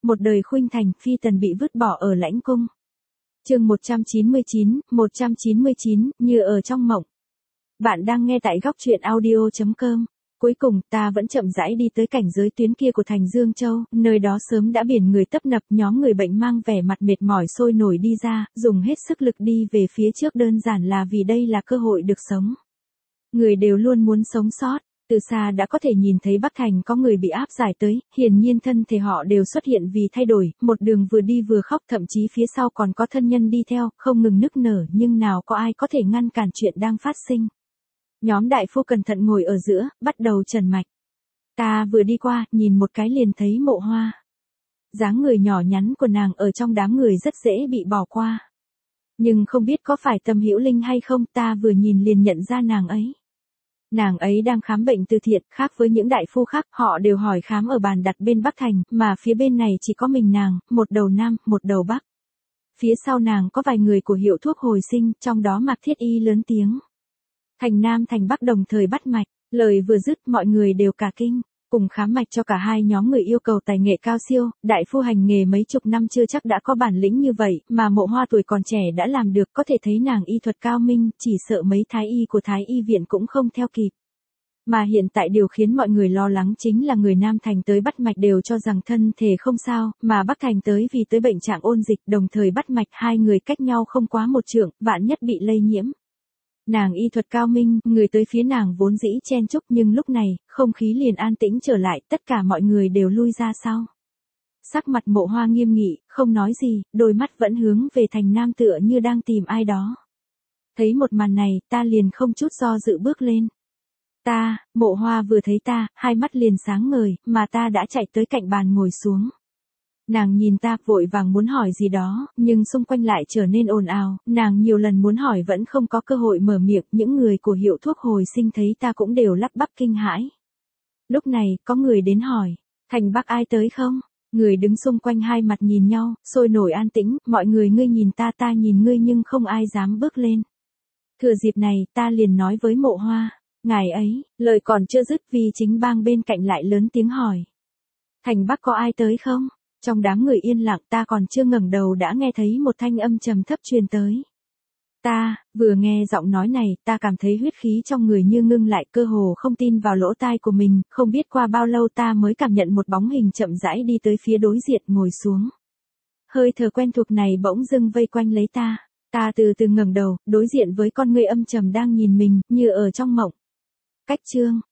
một đời khuynh thành, phi tần bị vứt bỏ ở lãnh cung. Chương 199, như ở trong mộng. Bạn đang nghe tại góc truyện audio.com. Cuối cùng, ta vẫn chậm rãi đi tới cảnh giới tuyến kia của thành Dương Châu, nơi đó sớm đã biển người tấp nập, nhóm người bệnh mang vẻ mặt mệt mỏi sôi nổi đi ra, dùng hết sức lực đi về phía trước đơn giản là vì đây là cơ hội được sống. Người đều luôn muốn sống sót. Từ xa đã có thể nhìn thấy Bắc Thành có người bị áp giải tới, hiển nhiên thân thể họ đều xuất hiện vì thay đổi, một đường vừa đi vừa khóc, thậm chí phía sau còn có thân nhân đi theo, không ngừng nức nở, nhưng nào có ai có thể ngăn cản chuyện đang phát sinh. Nhóm đại phu cẩn thận ngồi ở giữa, bắt đầu trần mạch. Ta vừa đi qua, nhìn một cái liền thấy Mộ Hoa. Dáng người nhỏ nhắn của nàng ở trong đám người rất dễ bị bỏ qua. Nhưng không biết có phải Tâm Hữu Linh hay không, ta vừa nhìn liền nhận ra nàng ấy. Nàng ấy đang khám bệnh từ thiện, khác với những đại phu khác, họ đều hỏi khám ở bàn đặt bên Bắc Thành, mà phía bên này chỉ có mình nàng, một đầu Nam, một đầu Bắc. Phía sau nàng có vài người của hiệu thuốc hồi sinh, trong đó Mạc Thiết Y lớn tiếng. Thành Nam thành Bắc đồng thời bắt mạch, lời vừa dứt mọi người đều cả kinh. Cùng khám mạch cho cả hai nhóm người yêu cầu tài nghệ cao siêu, đại phu hành nghề mấy chục năm chưa chắc đã có bản lĩnh như vậy, mà Mộ Hoa tuổi còn trẻ đã làm được, có thể thấy nàng y thuật cao minh, chỉ sợ mấy thái y của Thái y viện cũng không theo kịp. Mà hiện tại điều khiến mọi người lo lắng chính là người Nam thành tới bắt mạch đều cho rằng thân thể không sao, mà Bắc thành tới vì tới bệnh trạng ôn dịch, đồng thời bắt mạch, hai người cách nhau không quá một trượng, vạn nhất bị lây nhiễm. Nàng y thuật cao minh, người tới phía nàng vốn dĩ chen chúc, nhưng lúc này, không khí liền an tĩnh trở lại, tất cả mọi người đều lui ra sau. Sắc mặt Mộ Hoa nghiêm nghị, không nói gì, đôi mắt vẫn hướng về Thành Nam tựa như đang tìm ai đó. Thấy một màn này, ta liền không chút do dự bước lên. Mộ Hoa vừa thấy ta, hai mắt liền sáng ngời, mà ta đã chạy tới cạnh bàn ngồi xuống. Nàng nhìn ta vội vàng muốn hỏi gì đó, nhưng xung quanh lại trở nên ồn ào, nàng nhiều lần muốn hỏi vẫn không có cơ hội mở miệng, những người của hiệu thuốc hồi sinh thấy ta cũng đều lắp bắp kinh hãi. Lúc này, có người đến hỏi, Thành Bắc ai tới không? Người đứng xung quanh hai mặt nhìn nhau, sôi nổi an tĩnh, mọi người ngươi nhìn ta nhìn ngươi nhưng không ai dám bước lên. Thừa dịp này, ta liền nói với Mộ Hoa, ngài ấy, lời còn chưa dứt vì chính bang bên cạnh lại lớn tiếng hỏi. Thành Bắc có ai tới không? Trong đám người yên lặng, ta còn chưa ngẩng đầu đã nghe thấy một thanh âm trầm thấp truyền tới. Vừa nghe giọng nói này, ta cảm thấy huyết khí trong người như ngưng lại, cơ hồ không tin vào lỗ tai của mình, không biết qua bao lâu ta mới cảm nhận một bóng hình chậm rãi đi tới phía đối diện ngồi xuống. Hơi thở quen thuộc này bỗng dưng vây quanh lấy ta. Ta từ từ ngẩng đầu, đối diện với con người âm trầm đang nhìn mình, như ở trong mộng. Cách chương,